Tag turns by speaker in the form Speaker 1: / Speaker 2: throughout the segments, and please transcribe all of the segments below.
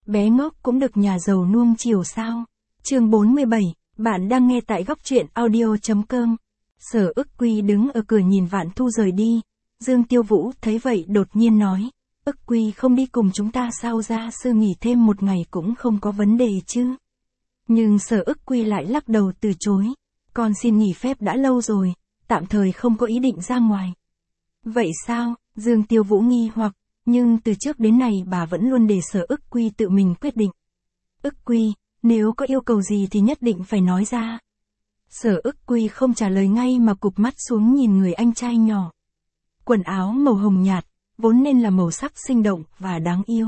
Speaker 1: bé ngốc cũng được nhà giàu nuông chiều sao? Chương 47, bạn đang nghe tại góc truyện audio.com. Sở Ức Quy đứng ở cửa nhìn Vạn Thu rời đi. Dương Tiêu Vũ thấy vậy đột nhiên nói, Ức Quy không đi cùng chúng ta sao, gia sư nghỉ thêm một ngày cũng không có vấn đề chứ? Nhưng Sở Ức Quy lại lắc đầu từ chối. Con xin nghỉ phép đã lâu rồi, tạm thời không có ý định ra ngoài. Vậy sao? Dương Tiêu Vũ nghi hoặc, nhưng từ trước đến nay bà vẫn luôn để Sở Ức Quy tự mình quyết định. Ức Quy, nếu có yêu cầu gì thì nhất định phải nói ra. Sở Ức Quy không trả lời ngay mà cụp mắt xuống nhìn người anh trai nhỏ. Quần áo màu hồng nhạt, vốn nên là màu sắc sinh động và đáng yêu.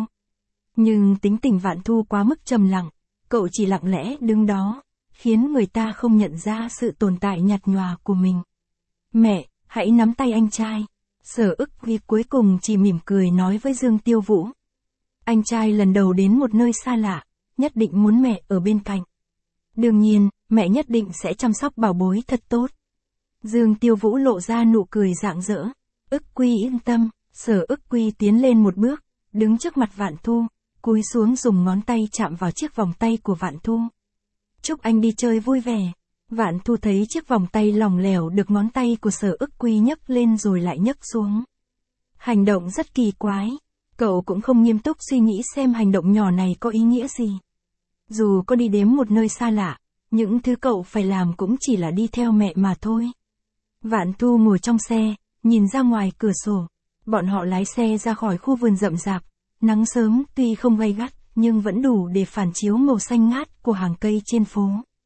Speaker 1: Nhưng tính tình Vạn Thu quá mức trầm lặng, cậu chỉ lặng lẽ đứng đó, khiến người ta không nhận ra sự tồn tại nhạt nhòa của mình. Mẹ, hãy nắm tay anh trai. Sở Ức Quy cuối cùng chỉ mỉm cười nói với Dương Tiêu Vũ. Anh trai lần đầu đến một nơi xa lạ, nhất định muốn mẹ ở bên cạnh. Đương nhiên, mẹ nhất định sẽ chăm sóc bảo bối thật tốt. Dương Tiêu Vũ lộ ra nụ cười rạng rỡ. Ức Quy yên tâm. Sở Ức Quy tiến lên một bước, đứng trước mặt Vạn Thu, cúi xuống dùng ngón tay chạm vào chiếc vòng tay của Vạn Thu. Chúc anh đi chơi vui vẻ. Vạn Thu thấy chiếc vòng tay lỏng lẻo được ngón tay của Sở Ức Quy nhấc lên rồi lại nhấc xuống. Hành động rất kỳ quái. Cậu cũng không nghiêm túc suy nghĩ xem hành động nhỏ này có ý nghĩa gì. Dù có đi đến một nơi xa lạ, những thứ cậu phải làm cũng chỉ là đi theo mẹ mà thôi. Vạn Thu ngồi trong xe, nhìn ra ngoài cửa sổ. Bọn họ lái xe ra khỏi khu vườn rậm rạp. Nắng sớm tuy không gay gắt, nhưng vẫn đủ để phản chiếu màu xanh ngát của hàng cây trên phố.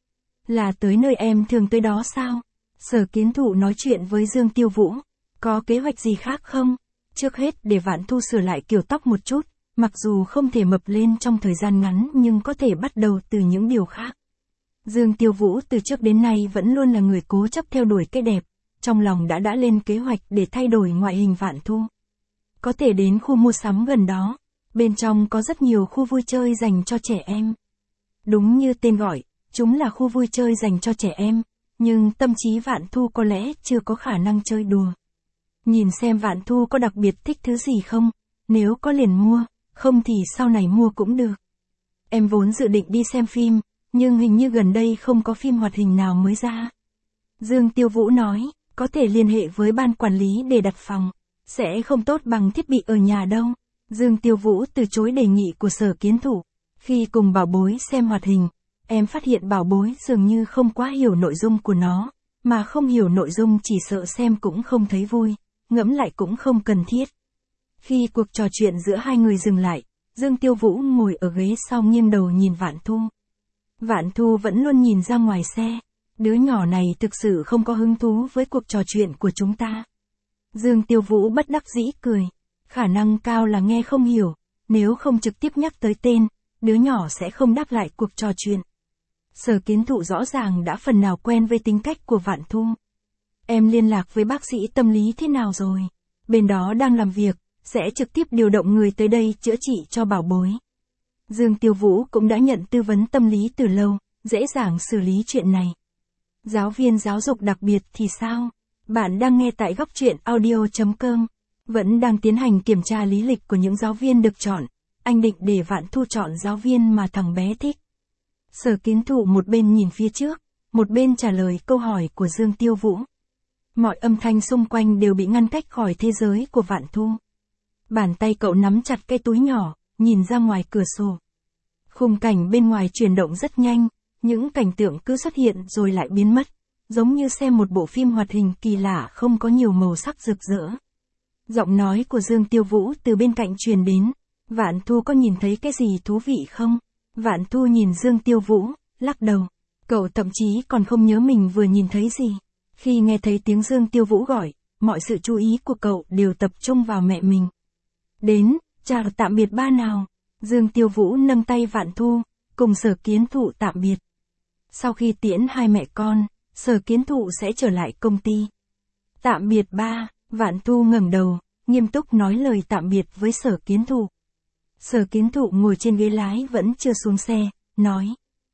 Speaker 1: Là tới nơi em thường tới đó sao? Sở Kiến Thụ nói chuyện với Dương Tiêu Vũ. Có kế hoạch gì khác không? Trước hết để Vạn Thu sửa lại kiểu tóc một chút, mặc dù không thể mập lên trong thời gian ngắn nhưng có thể bắt đầu từ những điều khác. Dương Tiêu Vũ từ trước đến nay vẫn luôn là người cố chấp theo đuổi cái đẹp, trong lòng đã lên kế hoạch để thay đổi ngoại hình Vạn Thu. Có thể đến khu mua sắm gần đó, bên trong có rất nhiều khu vui chơi dành cho trẻ em. Đúng như tên gọi, chúng là khu vui chơi dành cho trẻ em, nhưng tâm trí Vạn Thu có lẽ chưa có khả năng chơi đùa. Nhìn xem Vạn Thu có đặc biệt thích thứ gì không, nếu có liền mua, không thì sau này mua cũng được. Em vốn dự định đi xem phim, nhưng hình như gần đây không có phim hoạt hình nào mới ra. Dương Tiêu Vũ nói, có thể liên hệ với ban quản lý để đặt phòng, sẽ không tốt bằng thiết bị ở nhà đâu. Dương Tiêu Vũ từ chối đề nghị của Sở Kiến Thụ. Khi cùng bảo bối xem hoạt hình, em phát hiện bảo bối dường như không quá hiểu nội dung của nó, mà không hiểu nội dung chỉ sợ xem cũng không thấy vui, ngẫm lại cũng không cần thiết. Khi cuộc trò chuyện giữa hai người dừng lại, Dương Tiêu Vũ ngồi ở ghế sau nghiêng đầu nhìn Vạn Thu. Vạn Thu vẫn luôn nhìn ra ngoài xe. Đứa nhỏ này thực sự không có hứng thú với cuộc trò chuyện của chúng ta. Dương Tiêu Vũ bất đắc dĩ cười. Khả năng cao là nghe không hiểu, nếu không trực tiếp nhắc tới tên, đứa nhỏ sẽ không đáp lại cuộc trò chuyện. Sở Kiến Thụ rõ ràng đã phần nào quen với tính cách của Vạn Thu. Em liên lạc với bác sĩ tâm lý thế nào rồi? Bên đó đang làm việc, sẽ trực tiếp điều động người tới đây chữa trị cho bảo bối. Dương Tiêu Vũ cũng đã nhận tư vấn tâm lý từ lâu, dễ dàng xử lý chuyện này. Giáo viên giáo dục đặc biệt thì sao? Bạn đang nghe tại góc truyện audio.com. Vẫn đang tiến hành kiểm tra lý lịch của những giáo viên được chọn. Anh định để Vạn Thu chọn giáo viên mà thằng bé thích. Sở Kiến Thụ một bên nhìn phía trước, một bên trả lời câu hỏi của Dương Tiêu Vũ. Mọi âm thanh xung quanh đều bị ngăn cách khỏi thế giới của Vạn Thu. Bàn tay cậu nắm chặt cái túi nhỏ, nhìn ra ngoài cửa sổ. Khung cảnh bên ngoài chuyển động rất nhanh, những cảnh tượng cứ xuất hiện rồi lại biến mất, giống như xem một bộ phim hoạt hình kỳ lạ không có nhiều màu sắc rực rỡ. Giọng nói của Dương Tiêu Vũ từ bên cạnh truyền đến. Vạn Thu có nhìn thấy cái gì thú vị không? Vạn Thu nhìn Dương Tiêu Vũ, lắc đầu. Cậu thậm chí còn không nhớ mình vừa nhìn thấy gì. Khi nghe thấy tiếng Dương Tiêu Vũ gọi, mọi sự chú ý của cậu đều tập trung vào mẹ mình. Đến, chào tạm biệt ba nào. Dương Tiêu Vũ nâng tay Vạn Thu, cùng Sở Kiến Thụ tạm biệt. Sau khi tiễn hai mẹ con, Sở Kiến Thụ sẽ trở lại công ty. Tạm biệt ba. Vạn Thu ngẩng đầu, nghiêm túc nói lời tạm biệt với Sở Kiến Thụ. Sở Kiến Thụ ngồi trên ghế lái vẫn chưa xuống xe, nói.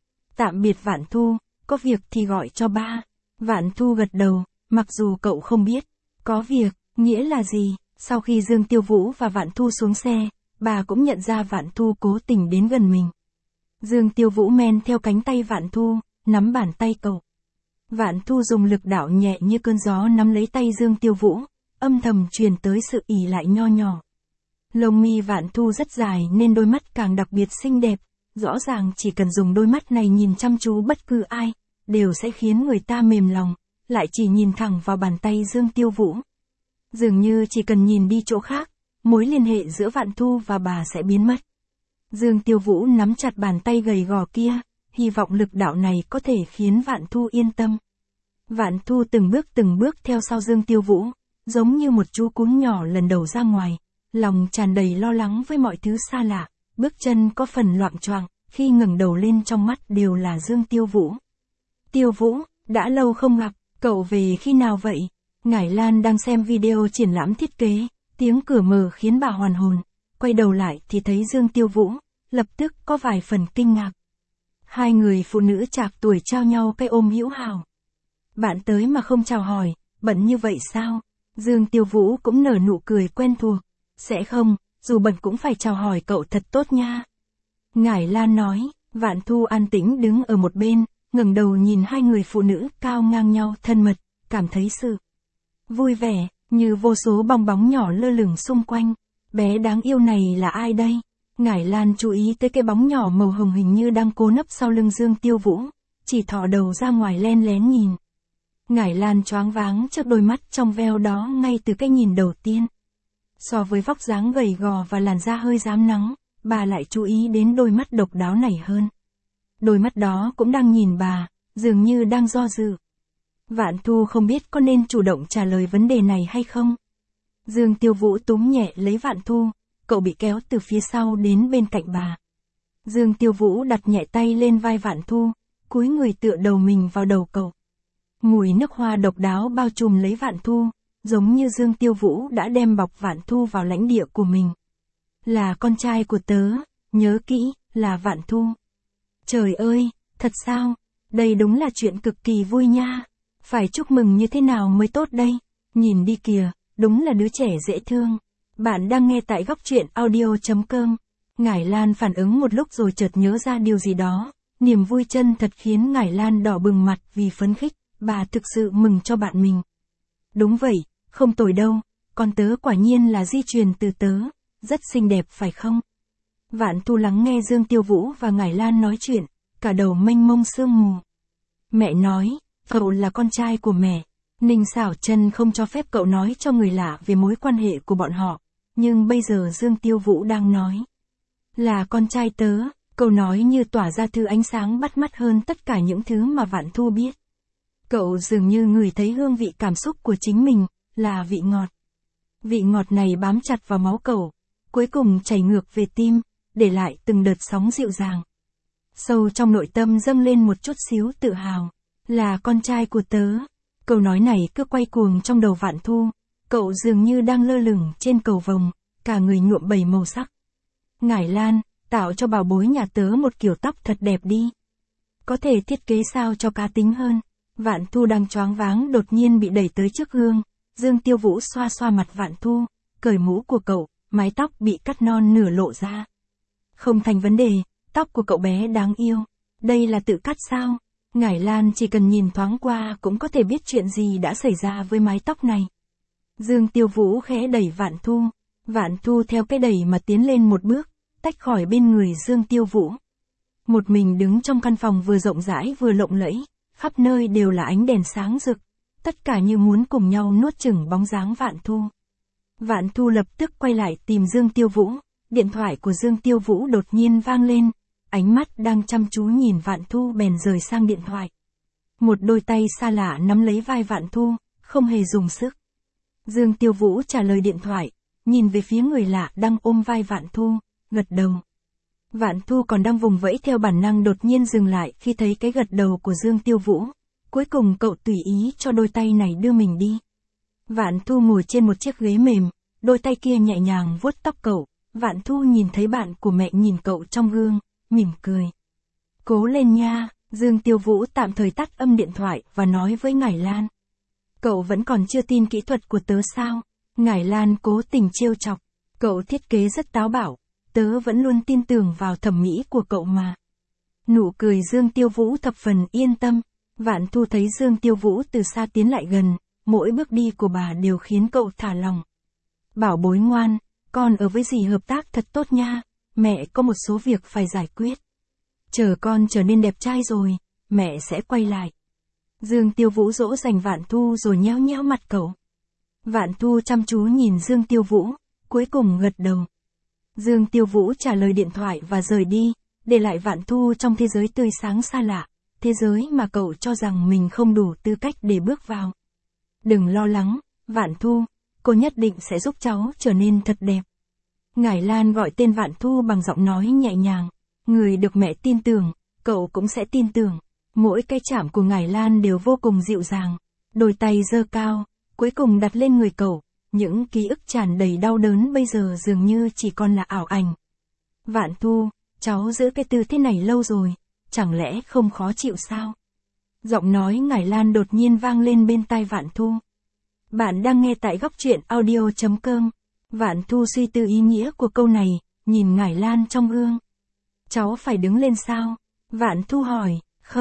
Speaker 1: Tạm biệt Vạn Thu, có việc thì gọi cho ba. Vạn Thu gật đầu, mặc dù cậu không biết, có việc, nghĩa là gì. Sau khi Dương Tiêu Vũ và Vạn Thu xuống xe, bà cũng nhận ra Vạn Thu cố tình đến gần mình. Dương Tiêu Vũ men theo cánh tay Vạn Thu, nắm bàn tay cậu. Vạn Thu dùng lực đạo nhẹ như cơn gió nắm lấy tay Dương Tiêu Vũ, âm thầm truyền tới sự ỉ lại nho nhỏ. Lông mi Vạn Thu rất dài nên đôi mắt càng đặc biệt xinh đẹp, rõ ràng chỉ cần dùng đôi mắt này nhìn chăm chú bất cứ ai, đều sẽ khiến người ta mềm lòng, lại chỉ nhìn thẳng vào bàn tay Dương Tiêu Vũ. Dường như chỉ cần nhìn đi chỗ khác, mối liên hệ giữa Vạn Thu và bà sẽ biến mất. Dương Tiêu Vũ nắm chặt bàn tay gầy gò kia, hy vọng lực đạo này có thể khiến Vạn Thu yên tâm. Vạn Thu từng bước theo sau Dương Tiêu Vũ, giống như một chú cún nhỏ lần đầu ra ngoài, lòng tràn đầy lo lắng với mọi thứ xa lạ, bước chân có phần loạng choạng, khi ngẩng đầu lên trong mắt đều là Dương Tiêu Vũ. Tiêu Vũ, đã lâu không gặp, cậu về khi nào vậy? Ngải Lan đang xem video triển lãm thiết kế, tiếng cửa mở khiến bà hoàn hồn, quay đầu lại thì thấy Dương Tiêu Vũ, lập tức có vài phần kinh ngạc. Hai người phụ nữ chạc tuổi trao nhau cái ôm hữu hảo. Bạn tới mà không chào hỏi, bận như vậy sao? Dương Tiêu Vũ cũng nở nụ cười quen thuộc. Sẽ không, dù bận cũng phải chào hỏi cậu thật tốt nha. Ngải Lan nói, Vạn Thu an tĩnh đứng ở một bên, ngẩng đầu nhìn hai người phụ nữ cao ngang nhau thân mật, cảm thấy sự vui vẻ, như vô số bong bóng nhỏ lơ lửng xung quanh. Bé đáng yêu này là ai đây? Ngải Lan chú ý tới cái bóng nhỏ màu hồng hình như đang cố nấp sau lưng Dương Tiêu Vũ, chỉ thò đầu ra ngoài len lén nhìn. Ngải Lan choáng váng trước đôi mắt trong veo đó ngay từ cái nhìn đầu tiên. So với vóc dáng gầy gò và làn da hơi rám nắng, bà lại chú ý đến đôi mắt độc đáo này hơn. Đôi mắt đó cũng đang nhìn bà, dường như đang do dự. Vạn Thu không biết có nên chủ động trả lời vấn đề này hay không. Dương Tiêu Vũ túm nhẹ lấy Vạn Thu, cậu bị kéo từ phía sau đến bên cạnh bà. Dương Tiêu Vũ đặt nhẹ tay lên vai Vạn Thu, cúi người tựa đầu mình vào đầu cậu. Mùi nước hoa độc đáo bao trùm lấy Vạn Thu, giống như Dương Tiêu Vũ đã đem bọc Vạn Thu vào lãnh địa của mình. Là con trai của tớ, nhớ kỹ, là Vạn Thu. Trời ơi, thật sao? Đây đúng là chuyện cực kỳ vui nha. Phải chúc mừng như thế nào mới tốt đây? Nhìn đi kìa, đúng là đứa trẻ dễ thương. Bạn đang nghe tại góc truyện audio.com. Ngải Lan phản ứng một lúc rồi chợt nhớ ra điều gì đó. Niềm vui chân thật khiến Ngải Lan đỏ bừng mặt vì phấn khích. Bà thực sự mừng cho bạn mình. Đúng vậy, không tồi đâu, con tớ quả nhiên là di truyền từ tớ, rất xinh đẹp phải không? Vạn Thu lắng nghe Dương Tiêu Vũ và Ngải Lan nói chuyện, cả đầu mênh mông sương mù. Mẹ nói, cậu là con trai của mẹ. Ninh Xảo Trân không cho phép cậu nói cho người lạ về mối quan hệ của bọn họ, nhưng bây giờ Dương Tiêu Vũ đang nói. Là con trai tớ, câu nói như tỏa ra thứ ánh sáng bắt mắt hơn tất cả những thứ mà Vạn Thu biết. Cậu dường như ngửi thấy hương vị cảm xúc của chính mình, là vị ngọt. Vị ngọt này bám chặt vào máu cậu, cuối cùng chảy ngược về tim, để lại từng đợt sóng dịu dàng. Sâu trong nội tâm dâng lên một chút xíu tự hào, là con trai của tớ. Câu nói này cứ quay cuồng trong đầu Vạn Thu, cậu dường như đang lơ lửng trên cầu vồng, cả người nhuộm đầy màu sắc. Ngải Lan, tạo cho bảo bối nhà tớ một kiểu tóc thật đẹp đi. Có thể thiết kế sao cho cá tính hơn. Vạn Thu đang choáng váng đột nhiên bị đẩy tới trước gương, Dương Tiêu Vũ xoa xoa mặt Vạn Thu, cởi mũ của cậu, mái tóc bị cắt non nửa lộ ra. Không thành vấn đề, tóc của cậu bé đáng yêu. Đây là tự cắt sao? Ngải Lan chỉ cần nhìn thoáng qua cũng có thể biết chuyện gì đã xảy ra với mái tóc này. Dương Tiêu Vũ khẽ đẩy Vạn Thu. Vạn Thu theo cái đẩy mà tiến lên một bước, tách khỏi bên người Dương Tiêu Vũ. Một mình đứng trong căn phòng vừa rộng rãi vừa lộng lẫy, khắp nơi đều là ánh đèn sáng rực, tất cả như muốn cùng nhau nuốt chửng bóng dáng Vạn Thu. Vạn Thu lập tức quay lại tìm Dương Tiêu Vũ, điện thoại của Dương Tiêu Vũ đột nhiên vang lên, ánh mắt đang chăm chú nhìn Vạn Thu bèn rời sang điện thoại. Một đôi tay xa lạ nắm lấy vai Vạn Thu, không hề dùng sức. Dương Tiêu Vũ trả lời điện thoại, nhìn về phía người lạ đang ôm vai Vạn Thu, gật đầu. Vạn Thu còn đang vùng vẫy theo bản năng đột nhiên dừng lại khi thấy cái gật đầu của Dương Tiêu Vũ. Cuối cùng cậu tùy ý cho đôi tay này đưa mình đi. Vạn Thu ngồi trên một chiếc ghế mềm, đôi tay kia nhẹ nhàng vuốt tóc cậu. Vạn Thu nhìn thấy bạn của mẹ nhìn cậu trong gương, mỉm cười. Cố lên nha, Dương Tiêu Vũ tạm thời tắt âm điện thoại và nói với Ngải Lan. Cậu vẫn còn chưa tin kỹ thuật của tớ sao? Ngải Lan cố tình trêu chọc. Cậu thiết kế rất táo bạo, tớ vẫn luôn tin tưởng vào thẩm mỹ của cậu mà. Nụ cười Dương Tiêu Vũ thập phần yên tâm. Vạn Thu thấy Dương Tiêu Vũ từ xa tiến lại gần, mỗi bước đi của bà đều khiến cậu thả lòng. Bảo bối ngoan, con ở với dì hợp tác thật tốt nha, mẹ có một số việc phải giải quyết. Chờ con trở nên đẹp trai rồi, mẹ sẽ quay lại. Dương Tiêu Vũ dỗ dành Vạn Thu rồi nhéo nhéo mặt cậu. Vạn Thu chăm chú nhìn Dương Tiêu Vũ, cuối cùng gật đầu. Dương Tiêu Vũ trả lời điện thoại và rời đi, để lại Vạn Thu trong thế giới tươi sáng xa lạ, thế giới mà cậu cho rằng mình không đủ tư cách để bước vào. Đừng lo lắng, Vạn Thu, cô nhất định sẽ giúp cháu trở nên thật đẹp. Ngải Lan gọi tên Vạn Thu bằng giọng nói nhẹ nhàng. Người được mẹ tin tưởng, cậu cũng sẽ tin tưởng. Mỗi cái chạm của Ngải Lan đều vô cùng dịu dàng. Đôi tay giơ cao, cuối cùng đặt lên người cậu. Những ký ức tràn đầy đau đớn bây giờ dường như chỉ còn là ảo ảnh. Vạn Thu, cháu giữ cái tư thế này lâu rồi, chẳng lẽ không khó chịu sao? Giọng nói Ngải Lan đột nhiên vang lên bên tai Vạn Thu. Bạn đang nghe tại góc truyện audio.com. Vạn Thu suy tư ý nghĩa của câu này, nhìn Ngải Lan trong gương. Cháu phải đứng lên sao? Vạn Thu hỏi.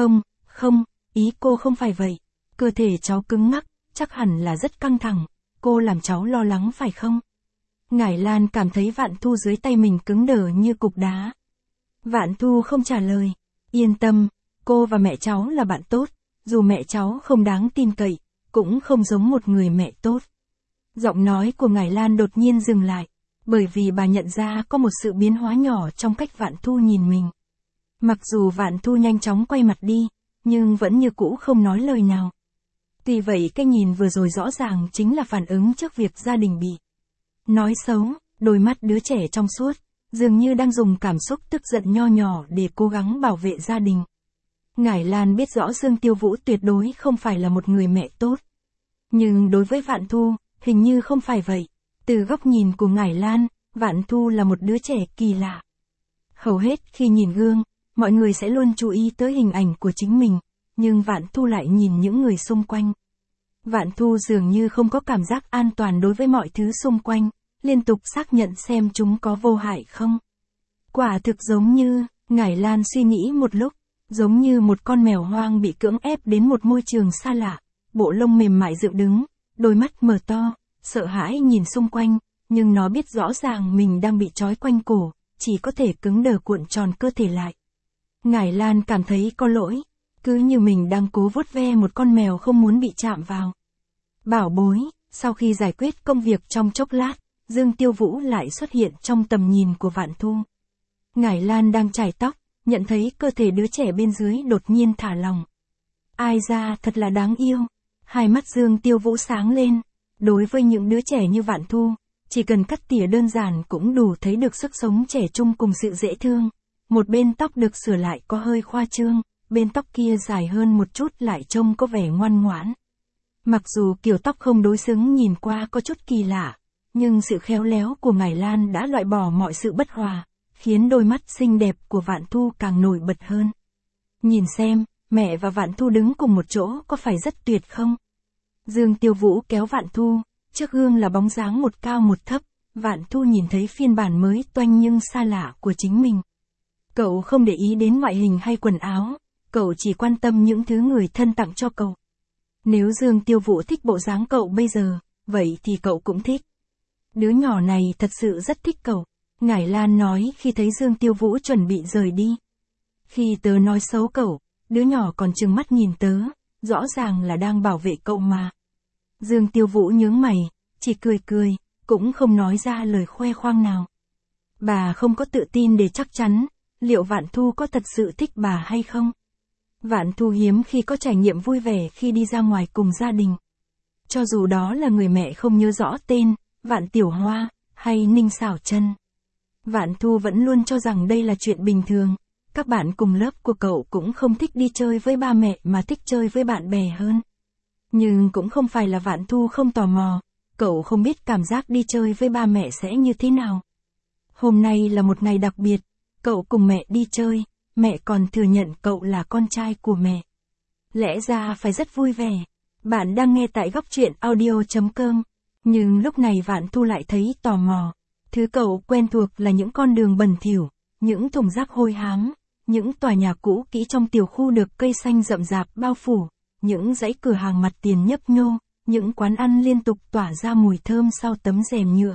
Speaker 1: Không, ý cô không phải vậy. Cơ thể cháu cứng ngắc, chắc hẳn là rất căng thẳng. Cô làm cháu lo lắng phải không? Ngải Lan cảm thấy Vạn Thu dưới tay mình cứng đờ như cục đá. Vạn Thu không trả lời. Yên tâm, cô và mẹ cháu là bạn tốt. Dù mẹ cháu không đáng tin cậy, cũng không giống một người mẹ tốt. Giọng nói của Ngải Lan đột nhiên dừng lại, bởi vì bà nhận ra có một sự biến hóa nhỏ trong cách Vạn Thu nhìn mình. Mặc dù Vạn Thu nhanh chóng quay mặt đi, nhưng vẫn như cũ không nói lời nào. Tuy vậy cái nhìn vừa rồi rõ ràng chính là phản ứng trước việc gia đình bị nói xấu, đôi mắt đứa trẻ trong suốt, dường như đang dùng cảm xúc tức giận nho nhỏ để cố gắng bảo vệ gia đình. Ngải Lan biết rõ Dương Tiêu Vũ tuyệt đối không phải là một người mẹ tốt. Nhưng đối với Vạn Thu, hình như không phải vậy. Từ góc nhìn của Ngải Lan, Vạn Thu là một đứa trẻ kỳ lạ. Hầu hết khi nhìn gương, mọi người sẽ luôn chú ý tới hình ảnh của chính mình, nhưng Vạn Thu lại nhìn những người xung quanh. Vạn Thu dường như không có cảm giác an toàn đối với mọi thứ xung quanh, liên tục xác nhận xem chúng có vô hại không. Quả thực giống như, Ngải Lan suy nghĩ một lúc, giống như một con mèo hoang bị cưỡng ép đến một môi trường xa lạ, bộ lông mềm mại dựng đứng, đôi mắt mở to, sợ hãi nhìn xung quanh, nhưng nó biết rõ ràng mình đang bị trói quanh cổ, chỉ có thể cứng đờ cuộn tròn cơ thể lại. Ngải Lan cảm thấy có lỗi, cứ như mình đang cố vuốt ve một con mèo không muốn bị chạm vào. Bảo bối, sau khi giải quyết công việc trong chốc lát, Dương Tiêu Vũ lại xuất hiện trong tầm nhìn của Vạn Thu. Ngải Lan đang chải tóc, nhận thấy cơ thể đứa trẻ bên dưới đột nhiên thả lỏng. Ai ra thật là đáng yêu. Hai mắt Dương Tiêu Vũ sáng lên. Đối với những đứa trẻ như Vạn Thu, chỉ cần cắt tỉa đơn giản cũng đủ thấy được sức sống trẻ trung cùng sự dễ thương. Một bên tóc được sửa lại có hơi khoa trương, bên tóc kia dài hơn một chút lại trông có vẻ ngoan ngoãn. Mặc dù kiểu tóc không đối xứng nhìn qua có chút kỳ lạ, nhưng sự khéo léo của Ngải Lan đã loại bỏ mọi sự bất hòa, khiến đôi mắt xinh đẹp của Vạn Thu càng nổi bật hơn. Nhìn xem, mẹ và Vạn Thu đứng cùng một chỗ có phải rất tuyệt không? Dương Tiêu Vũ kéo Vạn Thu, trước gương là bóng dáng một cao một thấp, Vạn Thu nhìn thấy phiên bản mới toanh nhưng xa lạ của chính mình. Cậu không để ý đến ngoại hình hay quần áo, cậu chỉ quan tâm những thứ người thân tặng cho cậu. Nếu Dương Tiêu Vũ thích bộ dáng cậu bây giờ, vậy thì cậu cũng thích. Đứa nhỏ này thật sự rất thích cậu, Ngải Lan nói khi thấy Dương Tiêu Vũ chuẩn bị rời đi. Khi tớ nói xấu cậu, đứa nhỏ còn trừng mắt nhìn tớ, rõ ràng là đang bảo vệ cậu mà. Dương Tiêu Vũ nhướng mày, chỉ cười cười, cũng không nói ra lời khoe khoang nào. Bà không có tự tin để chắc chắn, liệu Vạn Thu có thật sự thích bà hay không? Vạn Thu hiếm khi có trải nghiệm vui vẻ khi đi ra ngoài cùng gia đình. Cho dù đó là người mẹ không nhớ rõ tên, Vạn Tiểu Hoa, hay Ninh Xảo Chân. Vạn Thu vẫn luôn cho rằng đây là chuyện bình thường. Các bạn cùng lớp của cậu cũng không thích đi chơi với ba mẹ mà thích chơi với bạn bè hơn. Nhưng cũng không phải là Vạn Thu không tò mò, cậu không biết cảm giác đi chơi với ba mẹ sẽ như thế nào. Hôm nay là một ngày đặc biệt, cậu cùng mẹ đi chơi, mẹ còn thừa nhận cậu là con trai của mẹ. Lẽ ra phải rất vui vẻ. Bạn đang nghe tại góc truyện audio.com. Nhưng lúc này Vạn Thu lại thấy tò mò. Thứ cậu quen thuộc là những con đường bẩn thỉu, những thùng rác hôi hám, những tòa nhà cũ kỹ trong tiểu khu được cây xanh rậm rạp bao phủ, những dãy cửa hàng mặt tiền nhấp nhô, những quán ăn liên tục tỏa ra mùi thơm sau tấm rèm nhựa.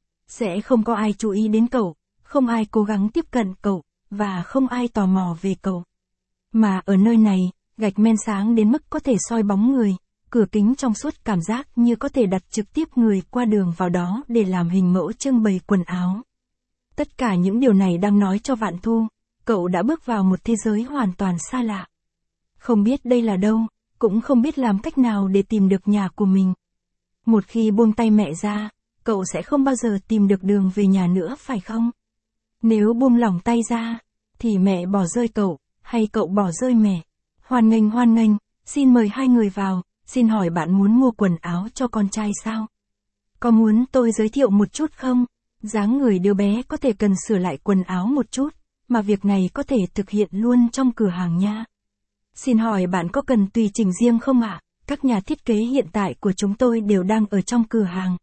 Speaker 1: Sẽ không có ai chú ý đến cậu, không ai cố gắng tiếp cận cậu, và không ai tò mò về cậu. Mà ở nơi này, gạch men sáng đến mức có thể soi bóng người, cửa kính trong suốt cảm giác như có thể đặt trực tiếp người qua đường vào đó để làm hình mẫu trưng bày quần áo. Tất cả những điều này đang nói cho Vạn Thu, cậu đã bước vào một thế giới hoàn toàn xa lạ. Không biết đây là đâu, cũng không biết làm cách nào để tìm được nhà của mình. Một khi buông tay mẹ ra, cậu sẽ không bao giờ tìm được đường về nhà nữa phải không? Nếu buông lỏng tay ra, thì mẹ bỏ rơi cậu, hay cậu bỏ rơi mẹ? Hoan nghênh, xin mời hai người vào, xin hỏi bạn muốn mua quần áo cho con trai sao? Có muốn tôi giới thiệu một chút không? Dáng người đứa bé có thể cần sửa lại quần áo một chút, mà việc này có thể thực hiện luôn trong cửa hàng nha. Xin hỏi bạn có cần tùy chỉnh riêng không ạ? Các nhà thiết kế hiện tại của chúng tôi đều đang ở trong cửa hàng.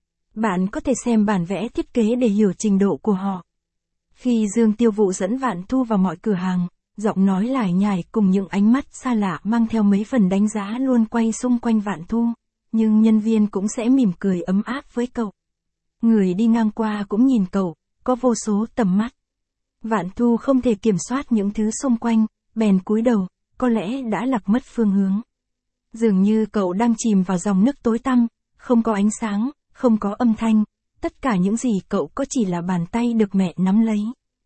Speaker 1: Bạn có thể xem bản vẽ thiết kế để hiểu trình độ của họ. Khi Dương Tiêu Vũ dẫn Vạn Thu vào mọi cửa hàng, giọng nói lải nhải cùng những ánh mắt xa lạ mang theo mấy phần đánh giá luôn quay xung quanh Vạn Thu, nhưng nhân viên cũng sẽ mỉm cười ấm áp với cậu. Người đi ngang qua cũng nhìn cậu, có vô số tầm mắt. Vạn Thu không thể kiểm soát những thứ xung quanh, bèn cúi đầu, có lẽ đã lạc mất phương hướng. Dường như cậu đang chìm vào dòng nước tối tăm, không có ánh sáng, không có âm thanh, tất cả những gì cậu có chỉ là bàn tay được mẹ nắm lấy.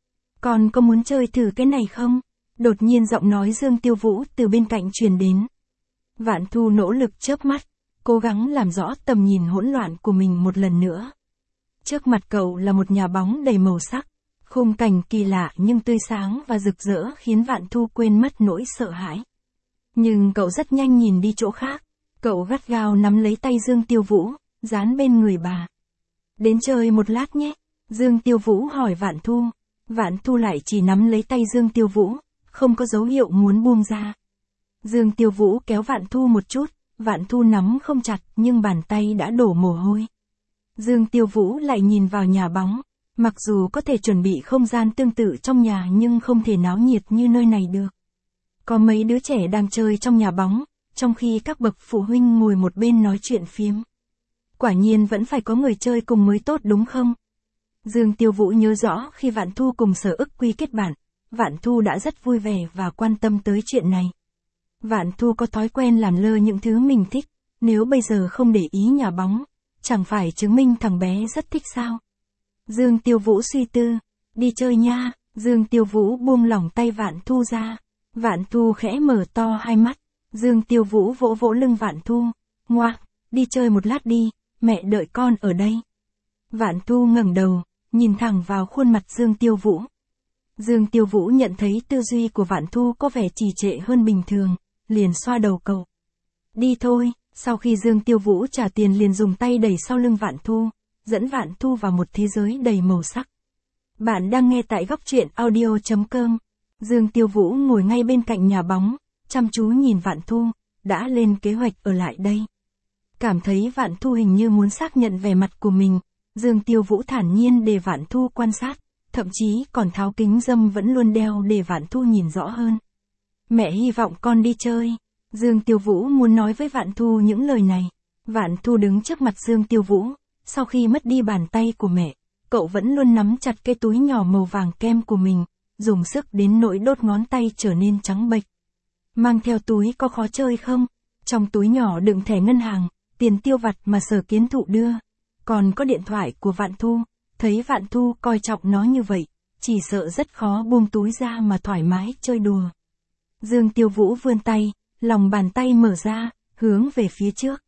Speaker 1: Con có muốn chơi thử cái này không? Đột nhiên giọng nói Dương Tiêu Vũ từ bên cạnh truyền đến. Vạn Thu nỗ lực chớp mắt, cố gắng làm rõ tầm nhìn hỗn loạn của mình một lần nữa. Trước mặt cậu là một nhà bóng đầy màu sắc, khung cảnh kỳ lạ nhưng tươi sáng và rực rỡ khiến Vạn Thu quên mất nỗi sợ hãi. Nhưng cậu rất nhanh nhìn đi chỗ khác, cậu gắt gao nắm lấy tay Dương Tiêu Vũ, dán bên người bà. Đến chơi một lát nhé, Dương Tiêu Vũ hỏi Vạn Thu. Vạn Thu lại chỉ nắm lấy tay Dương Tiêu Vũ, không có dấu hiệu muốn buông ra. Dương Tiêu Vũ kéo Vạn Thu một chút, Vạn Thu nắm không chặt nhưng bàn tay đã đổ mồ hôi. Dương Tiêu Vũ lại nhìn vào nhà bóng, mặc dù có thể chuẩn bị không gian tương tự trong nhà nhưng không thể náo nhiệt như nơi này được. Có mấy đứa trẻ đang chơi trong nhà bóng, trong khi các bậc phụ huynh ngồi một bên nói chuyện phiếm. Quả nhiên vẫn phải có người chơi cùng mới tốt đúng không? Dương Tiêu Vũ nhớ rõ khi Vạn Thu cùng Sở Ức Quy kết bạn, Vạn Thu đã rất vui vẻ và quan tâm tới chuyện này. Vạn Thu có thói quen làm lơ những thứ mình thích, nếu bây giờ không để ý nhà bóng, chẳng phải chứng minh thằng bé rất thích sao? Dương Tiêu Vũ suy tư, đi chơi nha. Dương Tiêu Vũ buông lỏng tay Vạn Thu ra. Vạn Thu khẽ mở to hai mắt. Dương Tiêu Vũ vỗ vỗ lưng Vạn Thu. Ngoác, đi chơi một lát đi, mẹ đợi con ở đây. Vạn Thu ngẩng đầu, nhìn thẳng vào khuôn mặt Dương Tiêu Vũ. Dương Tiêu Vũ nhận thấy tư duy của Vạn Thu có vẻ trì trệ hơn bình thường, liền xoa đầu cậu. Đi thôi, sau khi Dương Tiêu Vũ trả tiền liền dùng tay đẩy sau lưng Vạn Thu, dẫn Vạn Thu vào một thế giới đầy màu sắc. Bạn đang nghe tại góc truyện audio.com. Dương Tiêu Vũ ngồi ngay bên cạnh nhà bóng, chăm chú nhìn Vạn Thu, đã lên kế hoạch ở lại đây. Cảm thấy Vạn Thu hình như muốn xác nhận vẻ mặt của mình, Dương Tiêu Vũ thản nhiên để Vạn Thu quan sát, thậm chí còn tháo kính râm vẫn luôn đeo để Vạn Thu nhìn rõ hơn. Mẹ hy vọng con đi chơi. Dương Tiêu Vũ muốn nói với Vạn Thu những lời này. Vạn Thu đứng trước mặt Dương Tiêu Vũ, sau khi mất đi bàn tay của mẹ, cậu vẫn luôn nắm chặt cái túi nhỏ màu vàng kem của mình, dùng sức đến nỗi đốt ngón tay trở nên trắng bệch. Mang theo túi có khó chơi không? Trong túi nhỏ đựng thẻ ngân hàng, tiền tiêu vặt mà Sở Kiến Thụ đưa, còn có điện thoại của Vạn Thu. Thấy Vạn Thu coi trọng nó như vậy, chỉ sợ rất khó buông túi ra mà thoải mái chơi đùa. Dương Tiêu Vũ vươn tay, lòng bàn tay mở ra, hướng về phía trước.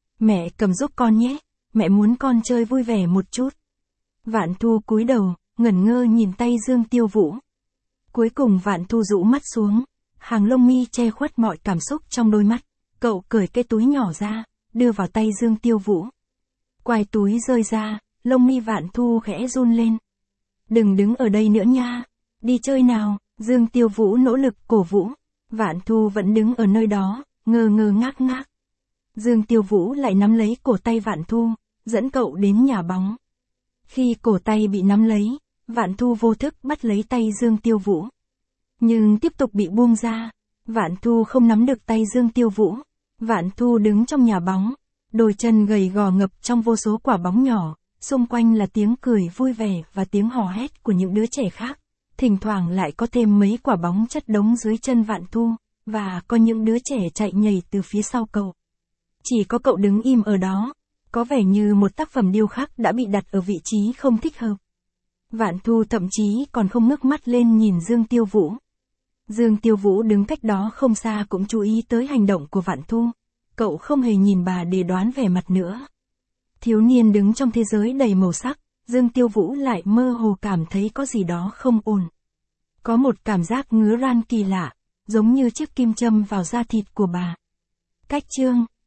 Speaker 1: Mẹ cầm giúp con nhé, mẹ muốn con chơi vui vẻ một chút. Vạn Thu cúi đầu, ngẩn ngơ nhìn tay Dương Tiêu Vũ. Cuối cùng Vạn Thu rũ mắt xuống, hàng lông mi che khuất mọi cảm xúc trong đôi mắt. Cậu cởi cái túi nhỏ ra, đưa vào tay Dương Tiêu Vũ. Quai túi rơi ra, lông mi Vạn Thu khẽ run lên. Đừng đứng ở đây nữa nha, đi chơi nào. Dương Tiêu Vũ nỗ lực cổ vũ. Vạn Thu vẫn đứng ở nơi đó, ngơ ngơ ngác ngác. Dương Tiêu Vũ lại nắm lấy cổ tay Vạn Thu, dẫn cậu đến nhà bóng. Khi cổ tay bị nắm lấy, Vạn Thu vô thức bắt lấy tay Dương Tiêu Vũ. Nhưng tiếp tục bị buông ra, Vạn Thu không nắm được tay Dương Tiêu Vũ. Vạn Thu đứng trong nhà bóng, đôi chân gầy gò ngập trong vô số quả bóng nhỏ, xung quanh là tiếng cười vui vẻ và tiếng hò hét của những đứa trẻ khác. Thỉnh thoảng lại có thêm mấy quả bóng chất đống dưới chân Vạn Thu, và có những đứa trẻ chạy nhảy từ phía sau cậu. Chỉ có cậu đứng im ở đó, có vẻ như một tác phẩm điêu khắc đã bị đặt ở vị trí không thích hợp. Vạn Thu thậm chí còn không ngước mắt lên nhìn Dương Tiêu Vũ. Dương Tiêu Vũ đứng cách đó không xa cũng chú ý tới hành động của Vạn Thu. Cậu không hề nhìn bà để đoán vẻ mặt nữa. Thiếu niên đứng trong thế giới đầy màu sắc, Dương Tiêu Vũ lại mơ hồ cảm thấy có gì đó không ổn. Có một cảm giác ngứa ran kỳ lạ, giống như chiếc kim châm vào da thịt của bà. Cách chương